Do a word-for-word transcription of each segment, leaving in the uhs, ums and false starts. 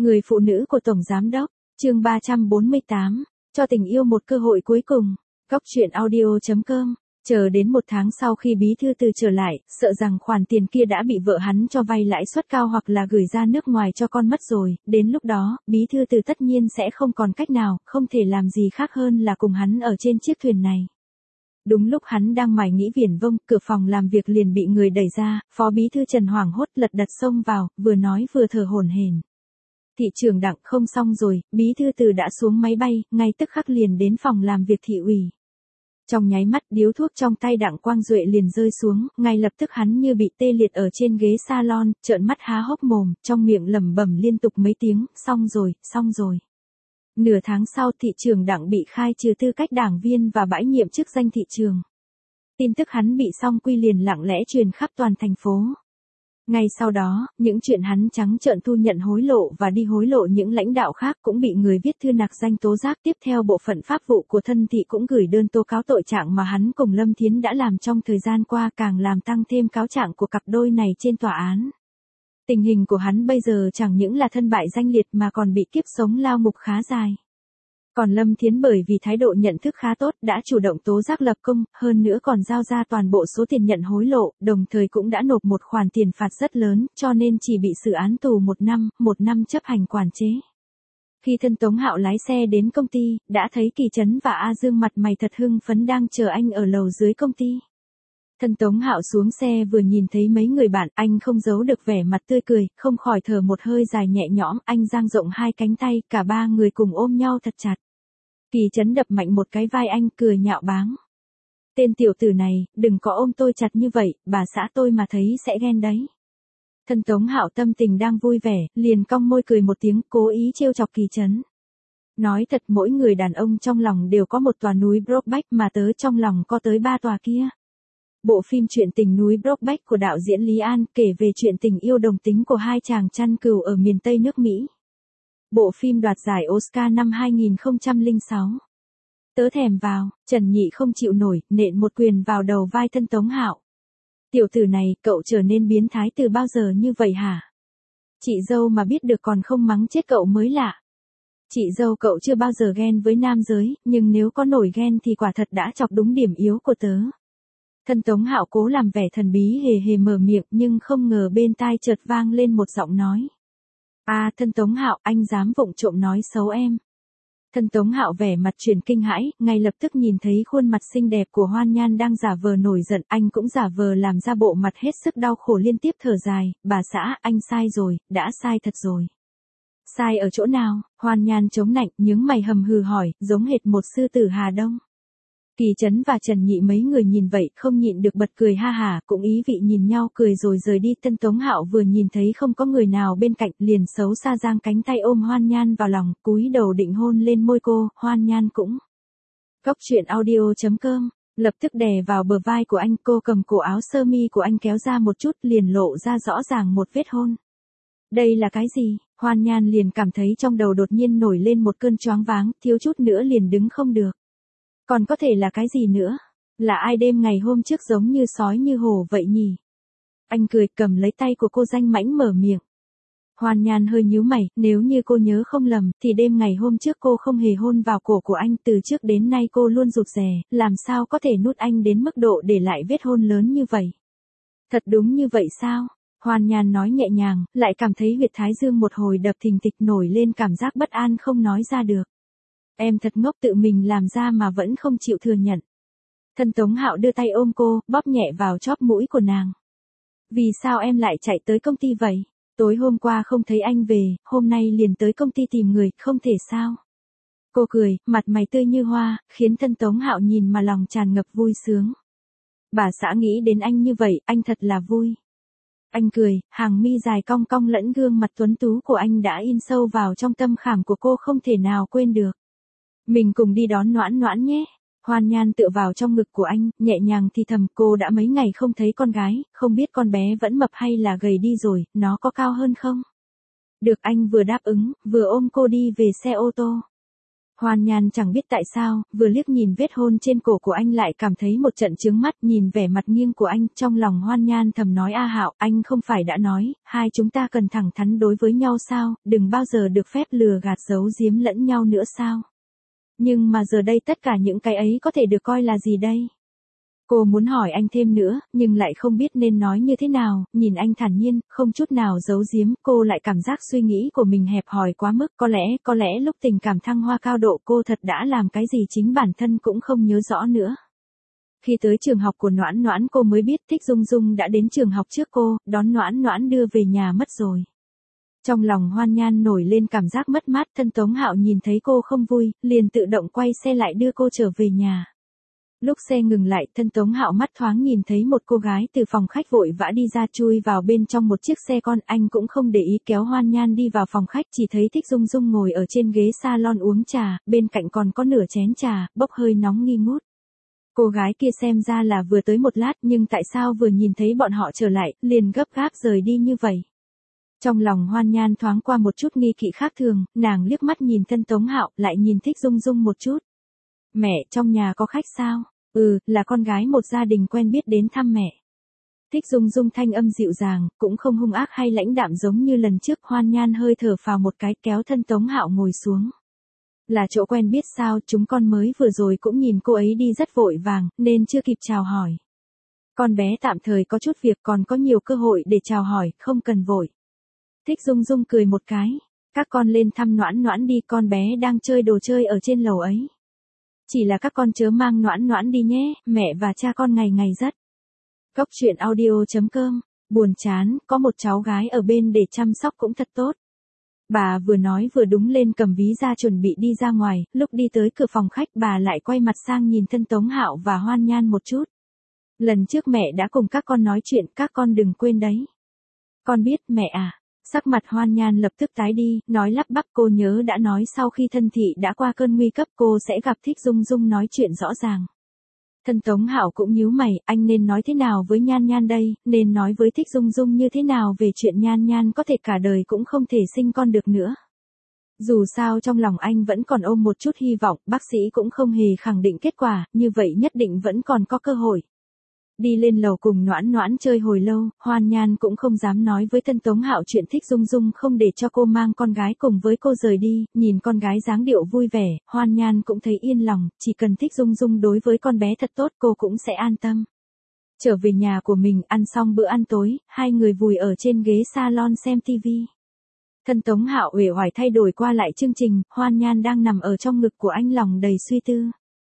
Người phụ nữ của Tổng Giám đốc, chương ba trăm bốn mươi tám, cho tình yêu một cơ hội cuối cùng. Góc truyện audio chấm com. Chờ đến một tháng sau khi bí thư từ trở lại, sợ rằng khoản tiền kia đã bị vợ hắn cho vay lãi suất cao hoặc là gửi ra nước ngoài cho con mất rồi, đến lúc đó, bí thư từ tất nhiên sẽ không còn cách nào, không thể làm gì khác hơn là cùng hắn ở trên chiếc thuyền này. Đúng lúc hắn đang mải nghĩ viển vông, cửa phòng làm việc liền bị người đẩy ra, phó bí thư Trần hoảng hốt lật đật xông vào, vừa nói vừa thở hổn hển. Thị trưởng Đặng, không xong rồi, bí thư từ đã xuống máy bay, ngay tức khắc liền đến phòng làm việc thị ủy. Trong nháy mắt điếu thuốc trong tay Đặng Quang Duệ liền rơi xuống, ngay lập tức hắn như bị tê liệt ở trên ghế salon, trợn mắt há hốc mồm, trong miệng lẩm bẩm liên tục mấy tiếng, xong rồi, xong rồi. Nửa tháng sau thị trưởng Đặng bị khai trừ tư cách đảng viên và bãi nhiệm chức danh thị trường. Tin tức hắn bị song quy liền lặng lẽ truyền khắp toàn thành phố. Ngay sau đó, những chuyện hắn trắng trợn thu nhận hối lộ và đi hối lộ những lãnh đạo khác cũng bị người viết thư nạc danh tố giác. Tiếp theo bộ phận pháp vụ của thân thị cũng gửi đơn tố cáo tội trạng mà hắn cùng Lâm Thiến đã làm trong thời gian qua, càng làm tăng thêm cáo trạng của cặp đôi này trên tòa án. Tình hình của hắn bây giờ chẳng những là thân bại danh liệt mà còn bị kiếp sống lao ngục khá dài. Còn Lâm Thiến bởi vì thái độ nhận thức khá tốt đã chủ động tố giác lập công, hơn nữa còn giao ra toàn bộ số tiền nhận hối lộ, đồng thời cũng đã nộp một khoản tiền phạt rất lớn, cho nên chỉ bị xử án tù một năm, một năm chấp hành quản chế. Khi thân Tống Hạo lái xe đến công ty, đã thấy Kỳ Trấn và A Dương mặt mày thật hưng phấn đang chờ anh ở lầu dưới công ty. Thân Tống Hạo xuống xe vừa nhìn thấy mấy người bạn, anh không giấu được vẻ mặt tươi cười, không khỏi thở một hơi dài nhẹ nhõm, anh dang rộng hai cánh tay, cả ba người cùng ôm nhau thật chặt. Kỳ Trấn đập mạnh một cái vai anh, cười nhạo báng. Tên tiểu tử này, đừng có ôm tôi chặt như vậy, bà xã tôi mà thấy sẽ ghen đấy. Thân Tống Hạo tâm tình đang vui vẻ, liền cong môi cười một tiếng, cố ý trêu chọc Kỳ Trấn. Nói thật, mỗi người đàn ông trong lòng đều có một tòa núi Brokeback, mà tớ trong lòng có tới ba tòa kia. Bộ phim truyện tình núi Brokeback của đạo diễn Lý An kể về chuyện tình yêu đồng tính của hai chàng chăn cừu ở miền Tây nước Mỹ. Bộ phim đoạt giải Oscar năm hai nghìn không trăm lẻ sáu. Tớ thèm vào, Trần Nhị không chịu nổi, nện một quyền vào đầu vai thân Tống Hạo. Tiểu tử này, cậu trở nên biến thái từ bao giờ như vậy hả? Chị dâu mà biết được còn không mắng chết cậu mới lạ. Chị dâu cậu chưa bao giờ ghen với nam giới, nhưng nếu có nổi ghen thì quả thật đã chọc đúng điểm yếu của tớ. Thân Tống Hạo cố làm vẻ thần bí hề hề mở miệng, nhưng không ngờ bên tai chợt vang lên một giọng nói. À, thân Tống Hạo, anh dám vụng trộm nói xấu em. Thân Tống Hạo vẻ mặt chuyển kinh hãi, ngay lập tức nhìn thấy khuôn mặt xinh đẹp của Hoan Nhan đang giả vờ nổi giận, anh cũng giả vờ làm ra bộ mặt hết sức đau khổ liên tiếp thở dài, bà xã, anh sai rồi, đã sai thật rồi. Sai ở chỗ nào? Hoan Nhan chống nạnh, nhướng mày hầm hừ hỏi, giống hệt một sư tử Hà Đông. Kỳ Trấn và Trần Nhị mấy người nhìn vậy, không nhịn được bật cười ha hả, cũng ý vị nhìn nhau cười rồi rời đi. Tân Tống Hạo vừa nhìn thấy không có người nào bên cạnh, liền xấu xa giang cánh tay ôm Hoan Nhan vào lòng, cúi đầu định hôn lên môi cô. Hoan Nhan cũng. Góc truyện audio chấm com, lập tức đè vào bờ vai của anh, cô cầm cổ áo sơ mi của anh kéo ra một chút, liền lộ ra rõ ràng một vết hôn. Đây là cái gì? Hoan Nhan liền cảm thấy trong đầu đột nhiên nổi lên một cơn choáng váng, thiếu chút nữa liền đứng không được. Còn có thể là cái gì nữa? Là ai đêm ngày hôm trước giống như sói như hổ vậy nhỉ? Anh cười, cầm lấy tay của cô danh mãnh mở miệng. Hoan Nhan hơi nhíu mày, nếu như cô nhớ không lầm, thì đêm ngày hôm trước cô không hề hôn vào cổ của anh, từ trước đến nay cô luôn rụt rè, làm sao có thể nuốt anh đến mức độ để lại vết hôn lớn như vậy? Thật đúng như vậy sao? Hoan Nhan nói nhẹ nhàng, lại cảm thấy huyệt thái dương một hồi đập thình thịch, nổi lên cảm giác bất an không nói ra được. Em thật ngốc, tự mình làm ra mà vẫn không chịu thừa nhận. Thân Tống Hạo đưa tay ôm cô, bóp nhẹ vào chóp mũi của nàng. Vì sao em lại chạy tới công ty vậy? Tối hôm qua không thấy anh về, hôm nay liền tới công ty tìm người, không thể sao? Cô cười, mặt mày tươi như hoa, khiến thân Tống Hạo nhìn mà lòng tràn ngập vui sướng. Bà xã nghĩ đến anh như vậy, anh thật là vui. Anh cười, hàng mi dài cong cong lẫn gương mặt tuấn tú của anh đã in sâu vào trong tâm khảm của cô không thể nào quên được. Mình cùng đi đón Noãn Noãn nhé. Hoan Nhan tựa vào trong ngực của anh, nhẹ nhàng thì thầm, cô đã mấy ngày không thấy con gái, không biết con bé vẫn mập hay là gầy đi rồi, nó có cao hơn không? Được, anh vừa đáp ứng, vừa ôm cô đi về xe ô tô. Hoan Nhan chẳng biết tại sao, vừa liếc nhìn vết hôn trên cổ của anh lại cảm thấy một trận chướng mắt, nhìn vẻ mặt nghiêng của anh, trong lòng Hoan Nhan thầm nói A Hạo, anh không phải đã nói, hai chúng ta cần thẳng thắn đối với nhau sao, đừng bao giờ được phép lừa gạt giấu giếm lẫn nhau nữa sao. Nhưng mà giờ đây tất cả những cái ấy có thể được coi là gì đây? Cô muốn hỏi anh thêm nữa, nhưng lại không biết nên nói như thế nào, nhìn anh thản nhiên, không chút nào giấu giếm, cô lại cảm giác suy nghĩ của mình hẹp hòi quá mức, có lẽ, có lẽ lúc tình cảm thăng hoa cao độ cô thật đã làm cái gì chính bản thân cũng không nhớ rõ nữa. Khi tới trường học của Noãn Noãn cô mới biết Thích Dung Dung đã đến trường học trước cô, đón Noãn Noãn đưa về nhà mất rồi. Trong lòng Hoan Nhan nổi lên cảm giác mất mát, thân Tống Hạo nhìn thấy cô không vui, liền tự động quay xe lại đưa cô trở về nhà. Lúc xe ngừng lại, thân Tống Hạo mắt thoáng nhìn thấy một cô gái từ phòng khách vội vã đi ra chui vào bên trong một chiếc xe con, anh cũng không để ý kéo Hoan Nhan đi vào phòng khách, chỉ thấy Thích Dung Dung ngồi ở trên ghế salon uống trà, bên cạnh còn có nửa chén trà, bốc hơi nóng nghi ngút. Cô gái kia xem ra là vừa tới một lát, nhưng tại sao vừa nhìn thấy bọn họ trở lại, liền gấp gáp rời đi như vậy? Trong lòng Hoan Nhan thoáng qua một chút nghi kỵ khác thường, nàng liếc mắt nhìn thân Tống Hạo, lại nhìn Thích Dung Dung một chút. Mẹ, trong nhà có khách sao? Ừ, là con gái một gia đình quen biết đến thăm mẹ. Thích Dung Dung thanh âm dịu dàng, cũng không hung ác hay lãnh đạm giống như lần trước. Hoan Nhan hơi thở phào một cái, kéo thân Tống Hạo ngồi xuống. Là chỗ quen biết sao, chúng con mới vừa rồi cũng nhìn cô ấy đi rất vội vàng, nên chưa kịp chào hỏi. Con bé tạm thời có chút việc, còn có nhiều cơ hội để chào hỏi, không cần vội. Thích Dung Dung cười một cái. Các con lên thăm Noãn Noãn đi, con bé đang chơi đồ chơi ở trên lầu ấy. Chỉ là các con chớ mang Noãn Noãn đi nhé, mẹ và cha con ngày ngày rất. Góc truyện audio chấm com, buồn chán, có một cháu gái ở bên để chăm sóc cũng thật tốt. Bà vừa nói vừa đúng lên cầm ví ra chuẩn bị đi ra ngoài, lúc đi tới cửa phòng khách bà lại quay mặt sang nhìn thân Tống Hạo và Hoan Nhan một chút. Lần trước mẹ đã cùng các con nói chuyện, các con đừng quên đấy. Con biết mẹ à. Sắc mặt Hoan Nhan lập tức tái đi, nói lắp bắp, cô nhớ đã nói sau khi thân thị đã qua cơn nguy cấp cô sẽ gặp Thích Dung Dung nói chuyện rõ ràng. Thân Tống Hạo cũng nhíu mày, anh nên nói thế nào với Nhan Nhan đây, nên nói với Thích Dung Dung như thế nào về chuyện Nhan Nhan có thể cả đời cũng không thể sinh con được nữa. Dù sao trong lòng anh vẫn còn ôm một chút hy vọng, bác sĩ cũng không hề khẳng định kết quả, như vậy nhất định vẫn còn có cơ hội. Đi lên lầu cùng Noãn Noãn chơi hồi lâu, Hoan Nhan cũng không dám nói với thân Tống Hạo chuyện Thích Dung Dung không để cho cô mang con gái cùng với cô rời đi, nhìn con gái dáng điệu vui vẻ, Hoan Nhan cũng thấy yên lòng, chỉ cần Thích Dung Dung đối với con bé thật tốt cô cũng sẽ an tâm. Trở về nhà của mình, ăn xong bữa ăn tối, hai người vùi ở trên ghế salon xem tivi. Thân Tống Hạo uể oải thay đổi qua lại chương trình, Hoan Nhan đang nằm ở trong ngực của anh lòng đầy suy tư.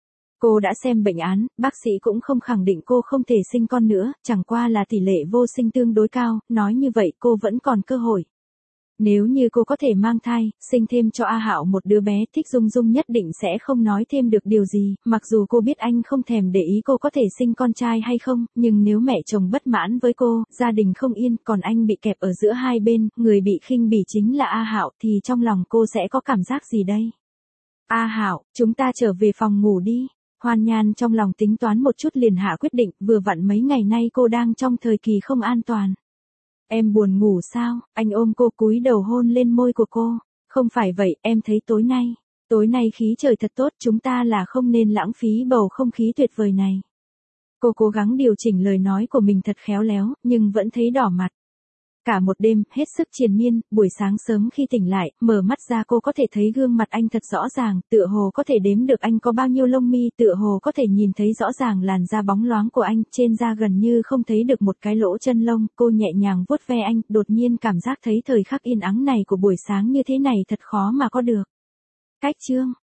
Cô đã xem bệnh án, bác sĩ cũng không khẳng định cô không thể sinh con nữa, chẳng qua là tỷ lệ vô sinh tương đối cao, nói như vậy cô vẫn còn cơ hội. Nếu như cô có thể mang thai, sinh thêm cho A Hạo một đứa bé, Thích Dung Dung nhất định sẽ không nói thêm được điều gì, mặc dù cô biết anh không thèm để ý cô có thể sinh con trai hay không, nhưng nếu mẹ chồng bất mãn với cô, gia đình không yên, còn anh bị kẹp ở giữa hai bên, người bị khinh bỉ chính là A Hạo, thì trong lòng cô sẽ có cảm giác gì đây? A Hạo, chúng ta trở về phòng ngủ đi. Hoan Nhan trong lòng tính toán một chút liền hạ quyết định, vừa vặn mấy ngày nay cô đang trong thời kỳ không an toàn. Em buồn ngủ sao? Anh ôm cô cúi đầu hôn lên môi của cô. Không phải vậy, em thấy tối nay, tối nay khí trời thật tốt, chúng ta là không nên lãng phí bầu không khí tuyệt vời này. Cô cố gắng điều chỉnh lời nói của mình thật khéo léo, nhưng vẫn thấy đỏ mặt. Cả một đêm, hết sức triền miên, buổi sáng sớm khi tỉnh lại, mở mắt ra cô có thể thấy gương mặt anh thật rõ ràng, tựa hồ có thể đếm được anh có bao nhiêu lông mi, tựa hồ có thể nhìn thấy rõ ràng làn da bóng loáng của anh, trên da gần như không thấy được một cái lỗ chân lông, cô nhẹ nhàng vuốt ve anh, đột nhiên cảm giác thấy thời khắc yên ắng này của buổi sáng như thế này thật khó mà có được. Cách chương